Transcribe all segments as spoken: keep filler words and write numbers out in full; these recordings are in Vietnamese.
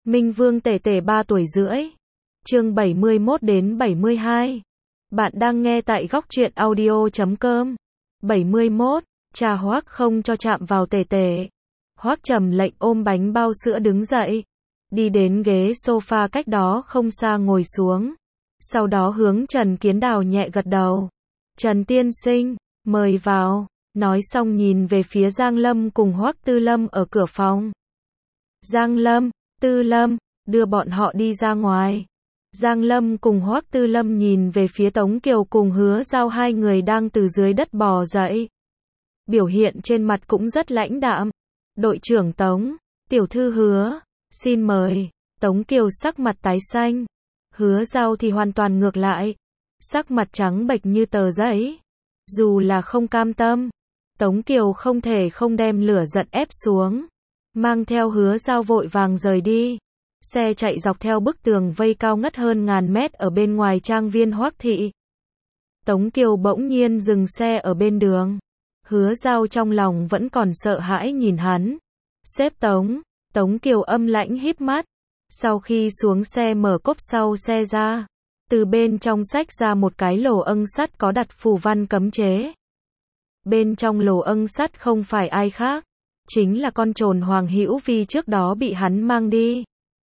Minh Vương Tể Tể ba tuổi rưỡi. Chương bảy mươi mốt đến bảy mươi hai. Bạn đang nghe tại góc truyện audio chấm com. bảy mươi mốt. Cha Hoắc không cho chạm vào Tể Tể. Hoắc trầm lệnh ôm bánh bao sữa đứng dậy, đi đến ghế sofa cách đó không xa ngồi xuống. Sau đó hướng Trần Kiến Đào nhẹ gật đầu. Trần tiên sinh, mời vào. Nói xong nhìn về phía Giang Lâm cùng Hoắc Tư Lâm ở cửa phòng. Giang Lâm, Tư Lâm, đưa bọn họ đi ra ngoài. Giang Lâm cùng Hoắc Tư Lâm nhìn về phía Tống Kiều cùng Hứa Giao hai người đang từ dưới đất bò dậy. Biểu hiện trên mặt cũng rất lãnh đạm. Đội trưởng Tống, tiểu thư Hứa, xin mời. Tống Kiều sắc mặt tái xanh. Hứa Giao thì hoàn toàn ngược lại. Sắc mặt trắng bệch như tờ giấy. Dù là không cam tâm, Tống Kiều không thể không đem lửa giận ép xuống. Mang theo Hứa Giao vội vàng rời đi. Xe chạy dọc theo bức tường vây cao ngất hơn ngàn mét ở bên ngoài trang viên Hoắc thị. Tống Kiều bỗng nhiên dừng xe ở bên đường. Hứa Giao trong lòng vẫn còn sợ hãi nhìn hắn. Sếp Tống. Tống Kiều âm lãnh híp mắt. Sau khi xuống xe mở cốp sau xe ra, từ bên trong xách ra một cái lồ âng sắt có đặt phù văn cấm chế. Bên trong lồ âng sắt không phải ai khác, chính là con trồn Hoàng Hữu Vi trước đó bị hắn mang đi.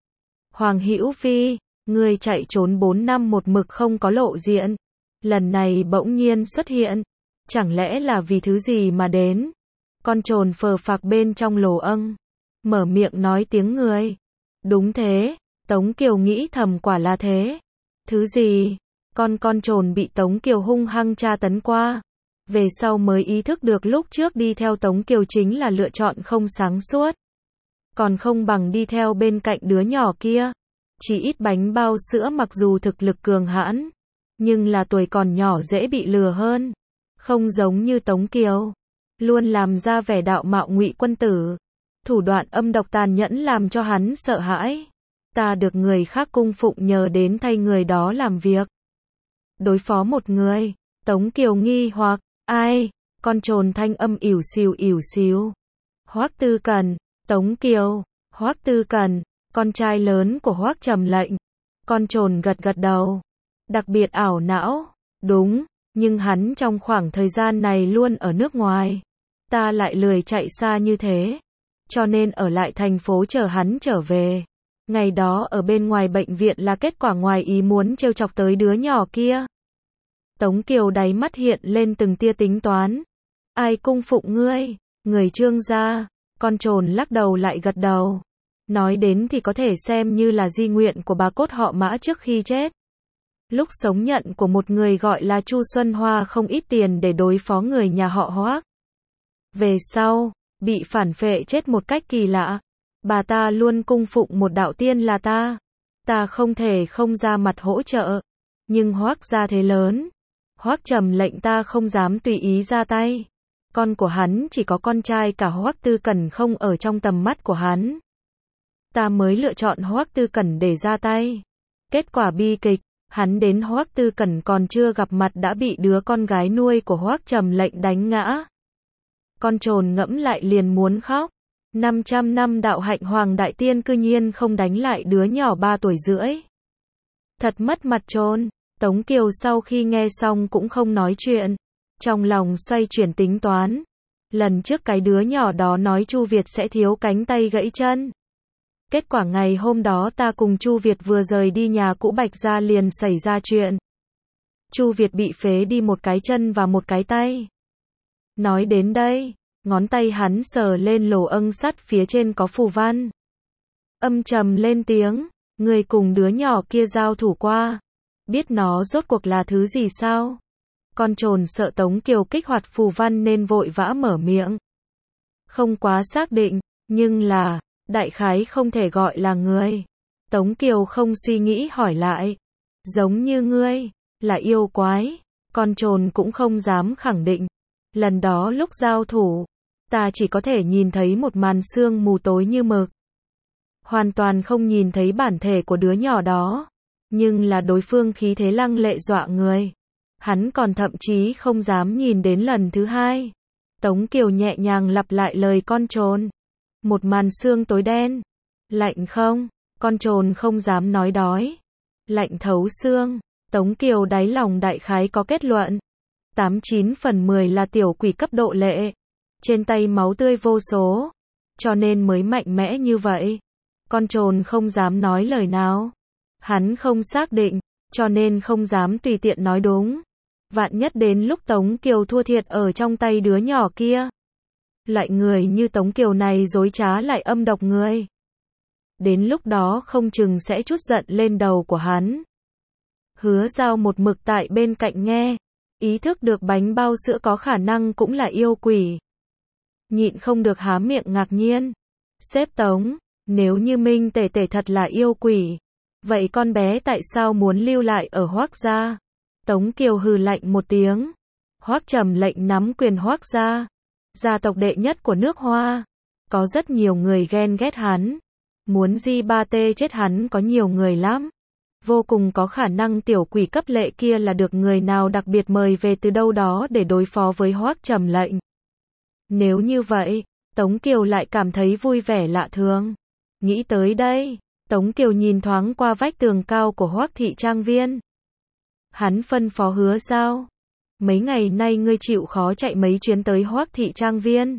Hoàng Hữu Vi, người chạy trốn bốn năm một mực không có lộ diện, lần này bỗng nhiên xuất hiện, chẳng lẽ là vì thứ gì mà đến? Con trồn phờ phạc bên trong lồ âng, mở miệng nói tiếng người. Đúng thế, Tống Kiều nghĩ thầm quả là thế. Thứ gì? Con con trồn bị Tống Kiều hung hăng tra tấn qua. Về sau mới ý thức được lúc trước đi theo Tống Kiều chính là lựa chọn không sáng suốt. Còn không bằng đi theo bên cạnh đứa nhỏ kia. Chỉ ít bánh bao sữa mặc dù thực lực cường hãn, nhưng là tuổi còn nhỏ dễ bị lừa hơn. Không giống như Tống Kiều, luôn làm ra vẻ đạo mạo ngụy quân tử. Thủ đoạn âm độc tàn nhẫn làm cho hắn sợ hãi. Ta được người khác cung phụng nhờ đến thay người đó làm việc. Đối phó một người. Tống Kiều nghi hoặc, ai? Con trồn thanh âm ỉu xìu ỉu xìu. Hoắc Tư Cần. Tống Kiều. Hoắc Tư Cần, con trai lớn của Hoắc trầm lệnh. Con trồn gật gật đầu. Đặc biệt ảo não. Đúng, nhưng hắn trong khoảng thời gian này luôn ở nước ngoài. Ta lại lười chạy xa như thế. Cho nên ở lại thành phố chờ hắn trở về. Ngày đó ở bên ngoài bệnh viện là kết quả ngoài ý muốn trêu chọc tới đứa nhỏ kia. Tống Kiều đáy mắt hiện lên từng tia tính toán. Ai cung phụng ngươi? Người Trương gia. Con trồn lắc đầu lại gật đầu. Nói đến thì có thể xem như là di nguyện của bà cốt họ Mã trước khi chết. Lúc sống nhận của một người gọi là Chu Xuân Hoa không ít tiền để đối phó người nhà họ Hoắc. Về sau, bị phản phệ chết một cách kỳ lạ. Bà ta luôn cung phụng một đạo tiên là ta. Ta không thể không ra mặt hỗ trợ. Nhưng Hoắc gia thế lớn. Hoắc trầm lệnh ta không dám tùy ý ra tay. Con của hắn chỉ có con trai cả Hoắc Tư Cẩn không ở trong tầm mắt của hắn. Ta mới lựa chọn Hoắc Tư Cẩn để ra tay. Kết quả bi kịch, hắn đến Hoắc Tư Cẩn còn chưa gặp mặt đã bị đứa con gái nuôi của Hoắc trầm lệnh đánh ngã. Con trồn ngẫm lại liền muốn khóc. năm trăm năm đạo hạnh Hoàng Đại Tiên cư nhiên không đánh lại đứa nhỏ ba tuổi rưỡi. Thật mất mặt trồn. Tống Kiều sau khi nghe xong cũng không nói chuyện. Trong lòng xoay chuyển tính toán. Lần trước cái đứa nhỏ đó nói Chu Việt sẽ thiếu cánh tay gãy chân. Kết quả ngày hôm đó ta cùng Chu Việt vừa rời đi nhà cũ Bạch gia liền xảy ra chuyện. Chu Việt bị phế đi một cái chân và một cái tay. Nói đến đây, ngón tay hắn sờ lên lồ âng sắt phía trên có phù văn. Âm trầm lên tiếng, người cùng đứa nhỏ kia giao thủ qua. Biết nó rốt cuộc là thứ gì sao? Con trồn sợ Tống Kiều kích hoạt phù văn nên vội vã mở miệng. Không quá xác định, nhưng là, đại khái không thể gọi là người. Tống Kiều không suy nghĩ hỏi lại. Giống như ngươi, là yêu quái. Con trồn cũng không dám khẳng định. Lần đó lúc giao thủ, ta chỉ có thể nhìn thấy một màn sương mù tối như mực. Hoàn toàn không nhìn thấy bản thể của đứa nhỏ đó. Nhưng là đối phương khí thế lăng lệ dọa người. Hắn còn thậm chí không dám nhìn đến lần thứ hai. Tống Kiều nhẹ nhàng lặp lại lời con trồn. Một màn sương tối đen. Lạnh không? Con trồn không dám nói đói. Lạnh thấu xương. Tống Kiều đáy lòng đại khái có kết luận. Tám chín phần mười là tiểu quỷ cấp độ lệ. Trên tay máu tươi vô số. Cho nên mới mạnh mẽ như vậy. Con trồn không dám nói lời nào. Hắn không xác định, cho nên không dám tùy tiện nói đúng. Vạn nhất đến lúc Tống Kiều thua thiệt ở trong tay đứa nhỏ kia. Loại người như Tống Kiều này dối trá lại âm độc người. Đến lúc đó không chừng sẽ trút giận lên đầu của hắn. Hứa Giao một mực tại bên cạnh nghe. Ý thức được bánh bao sữa có khả năng cũng là yêu quỷ. Nhịn không được há miệng ngạc nhiên. Sếp Tống, nếu như Minh Tể Tể thật là yêu quỷ, vậy con bé tại sao muốn lưu lại ở Hoác gia? Tống Kiều hừ lạnh một tiếng. Hoác Trầm lệnh nắm quyền Hoác gia, gia tộc đệ nhất của nước Hoa. Có rất nhiều người ghen ghét hắn. Muốn di ba tê chết hắn có nhiều người lắm. Vô cùng có khả năng tiểu quỷ cấp lệ kia là được người nào đặc biệt mời về từ đâu đó để đối phó với Hoác Trầm lệnh. Nếu như vậy, Tống Kiều lại cảm thấy vui vẻ lạ thường. Nghĩ tới đây, Tống Kiều nhìn thoáng qua vách tường cao của Hoác thị trang viên. Hắn phân phó Hứa Giao. Mấy ngày nay ngươi chịu khó chạy mấy chuyến tới Hoác thị trang viên.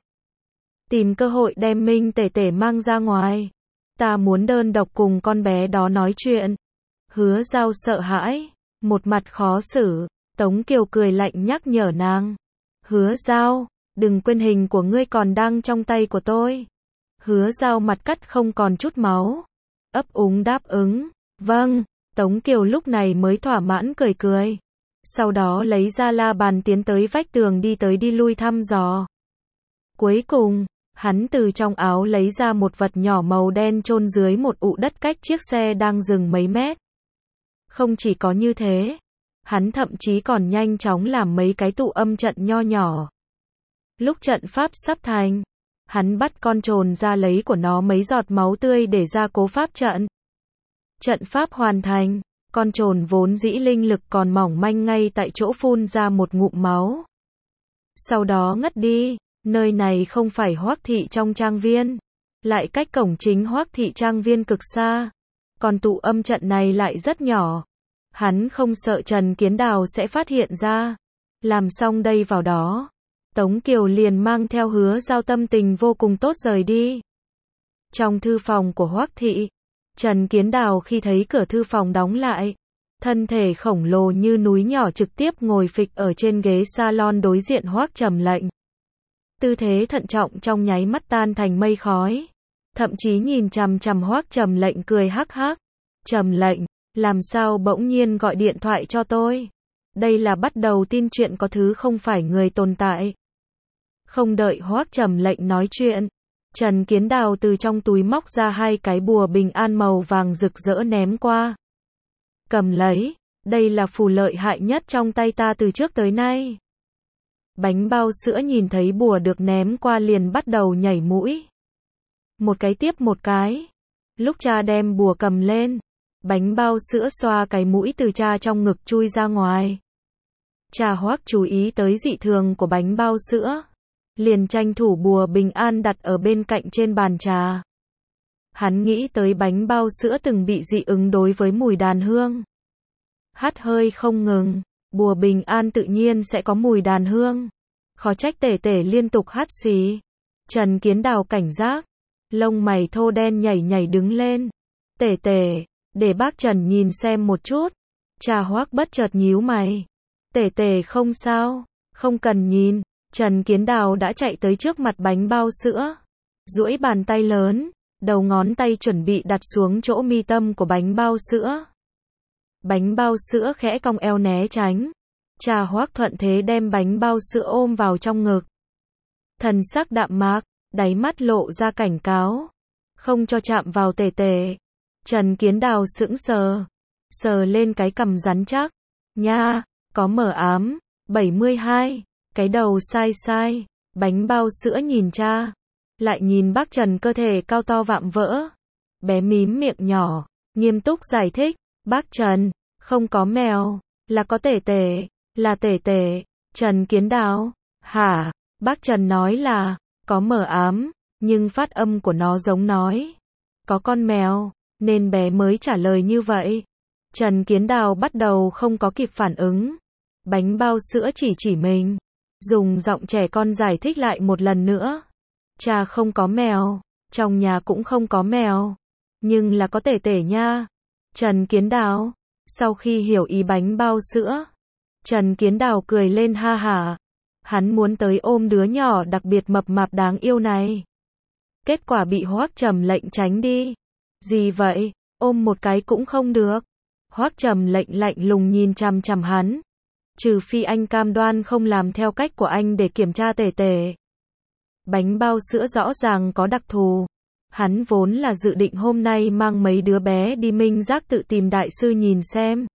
Tìm cơ hội đem Minh Tể Tể mang ra ngoài. Ta muốn đơn độc cùng con bé đó nói chuyện. Hứa Giao sợ hãi, một mặt khó xử. Tống Kiều cười lạnh nhắc nhở nàng. Hứa Giao, đừng quên hình của ngươi còn đang trong tay của tôi. Hứa Giao mặt cắt không còn chút máu. Ấp úng đáp ứng. Vâng. Tống Kiều lúc này mới thỏa mãn cười cười. Sau đó lấy ra la bàn tiến tới vách tường đi tới đi lui thăm dò. Cuối cùng, hắn từ trong áo lấy ra một vật nhỏ màu đen chôn dưới một ụ đất cách chiếc xe đang dừng mấy mét. Không chỉ có như thế, hắn thậm chí còn nhanh chóng làm mấy cái tụ âm trận nho nhỏ. Lúc trận pháp sắp thành, hắn bắt con trồn ra lấy của nó mấy giọt máu tươi để ra cố pháp trận. Trận pháp hoàn thành, con trồn vốn dĩ linh lực còn mỏng manh ngay tại chỗ phun ra một ngụm máu. Sau đó ngất đi, nơi này không phải Hoác thị trong trang viên, lại cách cổng chính Hoác thị trang viên cực xa. Còn tụ âm trận này lại rất nhỏ. Hắn không sợ Trần Kiến Đào sẽ phát hiện ra. Làm xong đây vào đó, Tống Kiều liền mang theo Hứa Giao tâm tình vô cùng tốt rời đi. Trong thư phòng của Hoác thị, Trần Kiến Đào khi thấy cửa thư phòng đóng lại, thân thể khổng lồ như núi nhỏ trực tiếp ngồi phịch ở trên ghế salon đối diện Hoác Trầm lệnh. Tư thế thận trọng trong nháy mắt tan thành mây khói. Thậm chí nhìn chằm chằm Hoác Trầm lệnh cười hắc hắc. Trầm lệnh, làm sao bỗng nhiên gọi điện thoại cho tôi? Đây là bắt đầu tin chuyện có thứ không phải người tồn tại. Không đợi Hoác Trầm lệnh nói chuyện, Trần Kiến Đào từ trong túi móc ra hai cái bùa bình an màu vàng rực rỡ ném qua. Cầm lấy, đây là phù lợi hại nhất trong tay ta từ trước tới nay. Bánh bao sữa nhìn thấy bùa được ném qua liền bắt đầu nhảy mũi. Một cái tiếp một cái. Lúc cha đem bùa cầm lên, bánh bao sữa xoa cái mũi từ cha trong ngực chui ra ngoài. Cha Hoác chú ý tới dị thường của bánh bao sữa, liền tranh thủ bùa bình an đặt ở bên cạnh trên bàn trà. Hắn nghĩ tới bánh bao sữa từng bị dị ứng đối với mùi đàn hương. Hắt hơi không ngừng, bùa bình an tự nhiên sẽ có mùi đàn hương. Khó trách Tể Tể liên tục hắt xì. Trần Kiến Đào cảnh giác, lông mày thô đen nhảy nhảy đứng lên. Tể Tể, để bác Trần nhìn xem một chút. Cha Hoác bất chợt nhíu mày. Tể Tể không sao, không cần nhìn. Trần Kiến Đào đã chạy tới trước mặt bánh bao sữa, duỗi bàn tay lớn, đầu ngón tay chuẩn bị đặt xuống chỗ mi tâm của bánh bao sữa. Bánh bao sữa khẽ cong eo né tránh. Cha Hoác thuận thế đem bánh bao sữa ôm vào trong ngực. Thần sắc đạm mạc, đáy mắt lộ ra cảnh cáo. Không cho chạm vào Tể Tể. Trần Kiến Đào sững sờ, sờ lên cái cằm rắn chắc. Nha, có mờ ám. bảy mươi hai, cái đầu sai sai. Bánh bao sữa nhìn cha, lại nhìn bác Trần cơ thể cao to vạm vỡ. Bé mím miệng nhỏ, nghiêm túc giải thích. Bác Trần, không có mèo, là có Tể Tể, là Tể Tể. Trần Kiến Đào, hả? Bác Trần nói là, có mờ ám, nhưng phát âm của nó giống nói, có con mèo. nên bé mới trả lời như vậy. Trần Kiến Đào bắt đầu không có kịp phản ứng. Bánh bao sữa chỉ chỉ mình, dùng giọng trẻ con giải thích lại một lần nữa. Cha không có mèo, trong nhà cũng không có mèo, nhưng là có tể tể nha. Trần Kiến Đào, sau khi hiểu ý bánh bao sữa, Trần Kiến Đào cười lên ha hả. Hắn muốn tới ôm đứa nhỏ đặc biệt mập mạp đáng yêu này. Kết quả bị Hoắc Trầm Lệnh tránh đi. Gì vậy, ôm một cái cũng không được. Hoắc Trầm Lệnh lạnh lùng nhìn chằm chằm hắn. Trừ phi anh cam đoan không làm theo cách của anh để kiểm tra tể tể. Bánh bao sữa rõ ràng có đặc thù. Hắn vốn là dự định hôm nay mang mấy đứa bé đi minh giác tự tìm đại sư nhìn xem.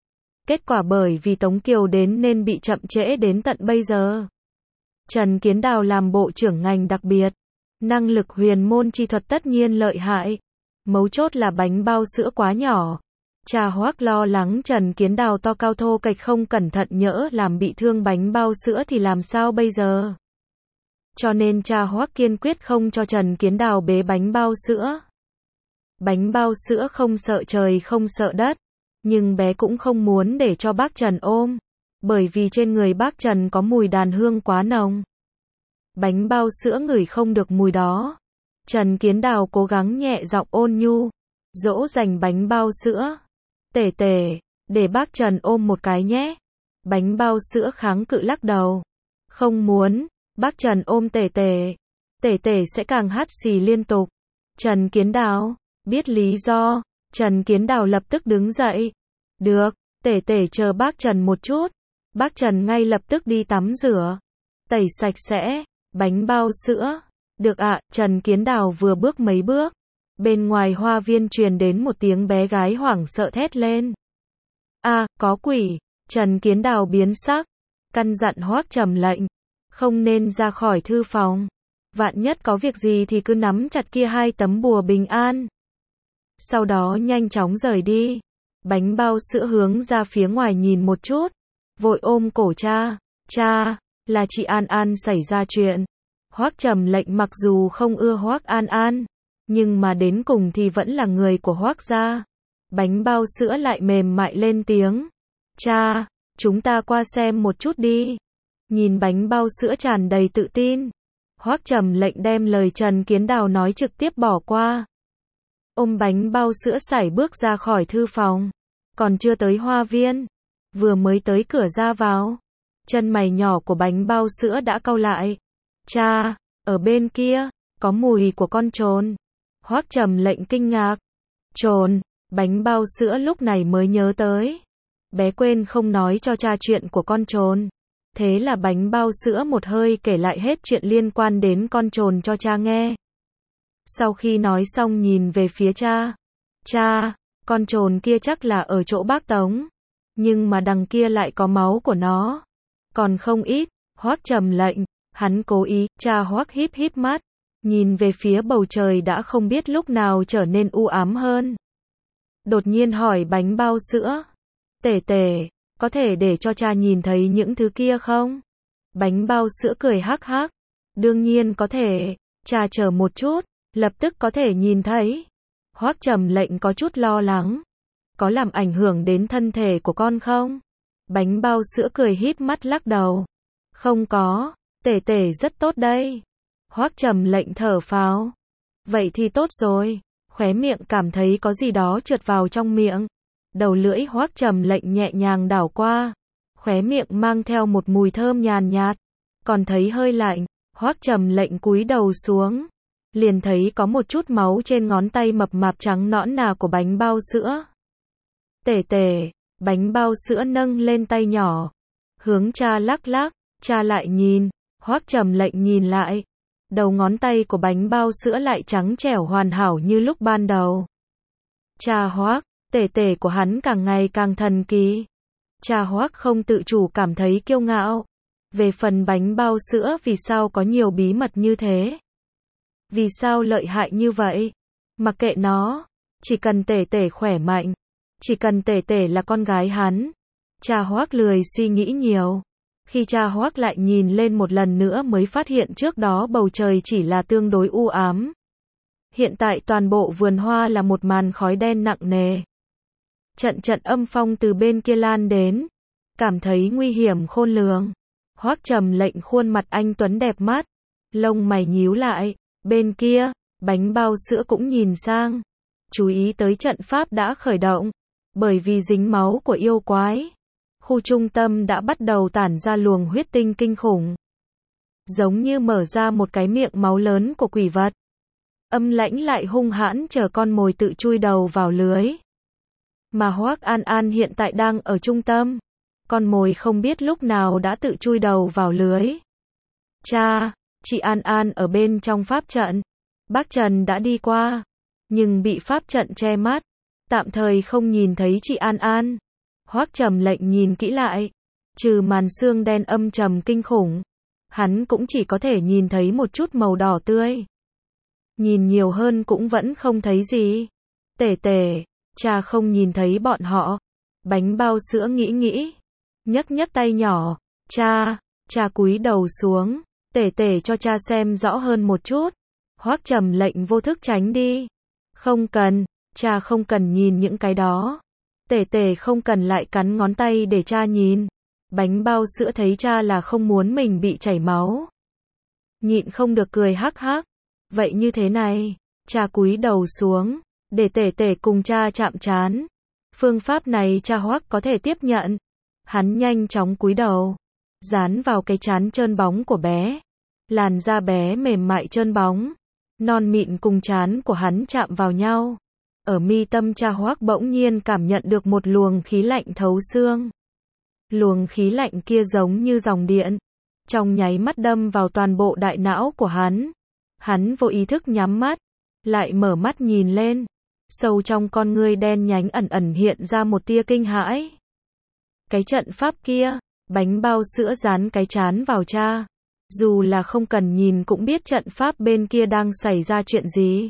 Kết quả bởi vì Tống Kiều đến nên bị chậm trễ đến tận bây giờ. Trần Kiến Đào làm bộ trưởng ngành đặc biệt. Năng lực huyền môn chi thuật tất nhiên lợi hại. Mấu chốt là bánh bao sữa quá nhỏ. Cha Hoắc lo lắng Trần Kiến Đào to cao thô kệch không cẩn thận nhỡ làm bị thương bánh bao sữa thì làm sao bây giờ. Cho nên cha Hoắc kiên quyết không cho Trần Kiến Đào bế bánh bao sữa. Bánh bao sữa không sợ trời không sợ đất. Nhưng bé cũng không muốn để cho bác Trần ôm. Bởi vì trên người bác Trần có mùi đàn hương quá nồng. Bánh bao sữa ngửi không được mùi đó. Trần Kiến Đào cố gắng nhẹ giọng ôn nhu. Dỗ dành bánh bao sữa. Tể tể, để bác Trần ôm một cái nhé. Bánh bao sữa kháng cự lắc đầu. Không muốn, bác Trần ôm tể tể. Tể tể sẽ càng hắt xì liên tục. Trần Kiến Đào, biết lý do. Trần Kiến Đào lập tức đứng dậy. Được, tể tể chờ bác Trần một chút. Bác Trần ngay lập tức đi tắm rửa. Tẩy sạch sẽ, bánh bao sữa. Được ạ, Trần Kiến Đào vừa bước mấy bước. Bên ngoài hoa viên truyền đến một tiếng bé gái hoảng sợ thét lên. A, à, có quỷ. Trần Kiến Đào biến sắc. Căn dặn Hoắc Trầm Lệnh. Không nên ra khỏi thư phòng. Vạn nhất có việc gì thì cứ nắm chặt kia hai tấm bùa bình an. Sau đó nhanh chóng rời đi. Bánh bao sữa hướng ra phía ngoài nhìn một chút. Vội ôm cổ cha. Cha, là chị An An xảy ra chuyện. Hoắc Trầm Lệnh mặc dù không ưa Hoắc An An, nhưng mà đến cùng thì vẫn là người của Hoắc gia. Bánh bao sữa lại mềm mại lên tiếng. Cha, chúng ta qua xem một chút đi. Nhìn bánh bao sữa tràn đầy tự tin. Hoắc Trầm Lệnh đem lời Trần Kiến Đào nói trực tiếp bỏ qua. Ôm bánh bao sữa sải bước ra khỏi thư phòng. Còn chưa tới hoa viên. Vừa mới tới cửa ra vào. Chân mày nhỏ của bánh bao sữa đã cau lại. Cha, ở bên kia, có mùi của con trồn. Hoắc Trầm Lệnh kinh ngạc. Trồn, bánh bao sữa lúc này mới nhớ tới. Bé quên không nói cho cha chuyện của con trồn. Thế là bánh bao sữa một hơi kể lại hết chuyện liên quan đến con trồn cho cha nghe. Sau khi nói xong nhìn về phía cha. Cha, con trồn kia chắc là ở chỗ bác Tống. Nhưng mà đằng kia lại có máu của nó. Còn không ít. Hoắc Trầm Lệnh, hắn cố ý. Cha Hoắc híp híp mắt. Nhìn về phía bầu trời đã không biết lúc nào trở nên u ám hơn. Đột nhiên hỏi bánh bao sữa. Tể tể, có thể để cho cha nhìn thấy những thứ kia không? Bánh bao sữa cười hắc hắc. Đương nhiên có thể. Cha chờ một chút. Lập tức có thể nhìn thấy. Hoắc Trầm Lệnh có chút lo lắng. Có làm ảnh hưởng đến thân thể của con không? Bánh bao sữa cười híp mắt lắc đầu. Không có, tể tể rất tốt đây. Hoắc Trầm Lệnh thở phào. Vậy thì tốt rồi. Khóe miệng cảm thấy có gì đó trượt vào trong miệng. Đầu lưỡi Hoắc Trầm Lệnh nhẹ nhàng đảo qua. Khóe miệng mang theo một mùi thơm nhàn nhạt. Còn thấy hơi lạnh. Hoắc Trầm Lệnh cúi đầu xuống. Liền thấy có một chút máu trên ngón tay mập mạp trắng nõn nà của bánh bao sữa. Tể tể, bánh bao sữa nâng lên tay nhỏ. Hướng cha lắc lắc, cha lại nhìn. Hoắc Trầm Lệnh nhìn lại. Đầu ngón tay của bánh bao sữa lại trắng trẻo hoàn hảo như lúc ban đầu. Cha Hoắc, tể tể của hắn càng ngày càng thần kỳ. Cha Hoắc không tự chủ cảm thấy kiêu ngạo. Về phần bánh bao sữa vì sao có nhiều bí mật như thế? Vì sao lợi hại như vậy? Mặc kệ nó, chỉ cần tể tể khỏe mạnh, chỉ cần tể tể là con gái hắn. Cha Hoắc lười suy nghĩ nhiều. Khi cha Hoắc lại nhìn lên một lần nữa mới phát hiện trước đó bầu trời chỉ là tương đối u ám. Hiện tại toàn bộ vườn hoa là một màn khói đen nặng nề. Trận trận âm phong từ bên kia lan đến, cảm thấy nguy hiểm khôn lường. Hoắc Trầm Lệnh khuôn mặt anh tuấn đẹp mắt, lông mày nhíu lại, bên kia, bánh bao sữa cũng nhìn sang, chú ý tới trận pháp đã khởi động, bởi vì dính máu của yêu quái. Khu trung tâm đã bắt đầu tản ra luồng huyết tinh kinh khủng, giống như mở ra một cái miệng máu lớn của quỷ vật. Âm lãnh lại hung hãn chờ con mồi tự chui đầu vào lưới. Mà Hoắc An An hiện tại đang ở trung tâm, con mồi không biết lúc nào đã tự chui đầu vào lưới. Cha, chị An An ở bên trong pháp trận. Bác Trần đã đi qua, nhưng bị pháp trận che mắt, tạm thời không nhìn thấy chị An An. Hoắc Trầm Lệnh nhìn kỹ lại, trừ màn xương đen âm trầm kinh khủng, hắn cũng chỉ có thể nhìn thấy một chút màu đỏ tươi. Nhìn nhiều hơn cũng vẫn không thấy gì. Tể tể, cha không nhìn thấy bọn họ. Bánh bao sữa nghĩ nghĩ, nhấc nhấc tay nhỏ, cha, cha cúi đầu xuống, tể tể cho cha xem rõ hơn một chút. Hoắc Trầm Lệnh vô thức tránh đi. Không cần, cha không cần nhìn những cái đó. Tể tể không cần lại cắn ngón tay để cha nhìn. Bánh bao sữa thấy cha là không muốn mình bị chảy máu, nhịn không được cười hắc hắc. Vậy như thế này, cha cúi đầu xuống, để tể tể cùng cha chạm trán. Phương pháp này cha Hoắc có thể tiếp nhận. Hắn nhanh chóng cúi đầu, dán vào cái trán trơn bóng của bé. Làn da bé mềm mại trơn bóng, non mịn cùng trán của hắn chạm vào nhau. Ở mi tâm cha Hoắc bỗng nhiên cảm nhận được một luồng khí lạnh thấu xương. Luồng khí lạnh kia giống như dòng điện, trong nháy mắt đâm vào toàn bộ đại não của hắn. Hắn vô ý thức nhắm mắt, lại mở mắt nhìn lên. Sâu trong con ngươi đen nhánh ẩn ẩn hiện ra một tia kinh hãi. Cái trận pháp kia, bánh bao sữa dán cái trán vào cha. Dù là không cần nhìn cũng biết trận pháp bên kia đang xảy ra chuyện gì.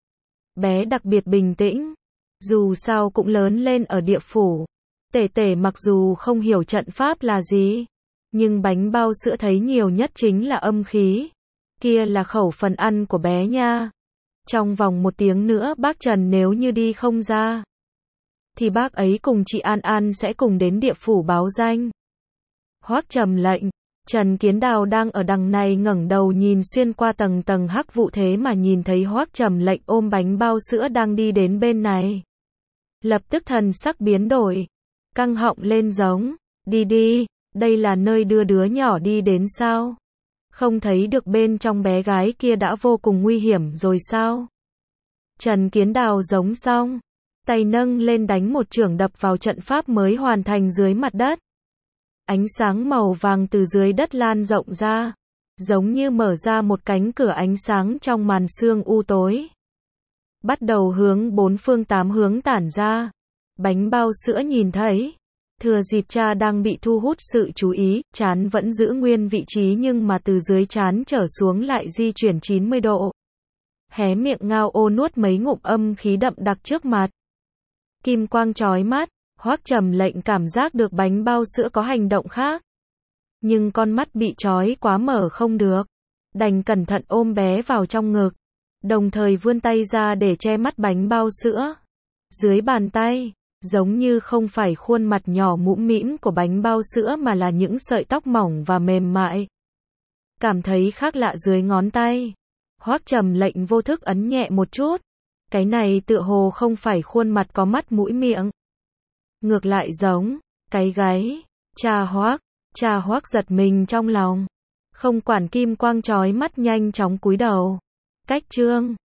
Bé đặc biệt bình tĩnh, dù sao cũng lớn lên ở địa phủ. Tể tể mặc dù không hiểu trận pháp là gì, nhưng bánh bao sữa thấy nhiều nhất chính là âm khí. Kia là khẩu phần ăn của bé nha. Trong vòng một tiếng nữa bác Trần nếu như đi không ra, thì bác ấy cùng chị An An sẽ cùng đến địa phủ báo danh. Hoắc Trầm Lệnh, Trần Kiến Đào đang ở đằng này ngẩng đầu nhìn xuyên qua tầng tầng hắc vụ thế mà nhìn thấy Hoắc Trầm Lệnh ôm bánh bao sữa đang đi đến bên này. Lập tức thần sắc biến đổi, căng họng lên giống, đi đi, đây là nơi đưa đứa nhỏ đi đến sao? Không thấy được bên trong bé gái kia đã vô cùng nguy hiểm rồi sao? Trần Kiến Đào giống xong, tay nâng lên đánh một chưởng đập vào trận pháp mới hoàn thành dưới mặt đất. Ánh sáng màu vàng từ dưới đất lan rộng ra, giống như mở ra một cánh cửa ánh sáng trong màn sương u tối. Bắt đầu hướng bốn phương tám hướng tản ra. Bánh bao sữa nhìn thấy, thừa dịp cha đang bị thu hút sự chú ý, trán vẫn giữ nguyên vị trí nhưng mà từ dưới trán trở xuống lại di chuyển chín mươi độ. Hé miệng ngao ô nuốt mấy ngụm âm khí đậm đặc trước mặt. Kim quang chói mắt, Hoắc Trầm Lệnh cảm giác được bánh bao sữa có hành động khác. Nhưng con mắt bị chói quá mở không được, đành cẩn thận ôm bé vào trong ngực, đồng thời vươn tay ra để che mắt bánh bao sữa. Dưới bàn tay, giống như không phải khuôn mặt nhỏ mũm mĩm của bánh bao sữa mà là những sợi tóc mỏng và mềm mại. Cảm thấy khác lạ dưới ngón tay, Hoắc Trầm Lệnh vô thức ấn nhẹ một chút. Cái này tựa hồ không phải khuôn mặt có mắt mũi miệng, ngược lại giống cái gáy. Cha Hoắc, cha Hoắc giật mình trong lòng, không quản kim quang chói mắt nhanh chóng cúi đầu. Cách chương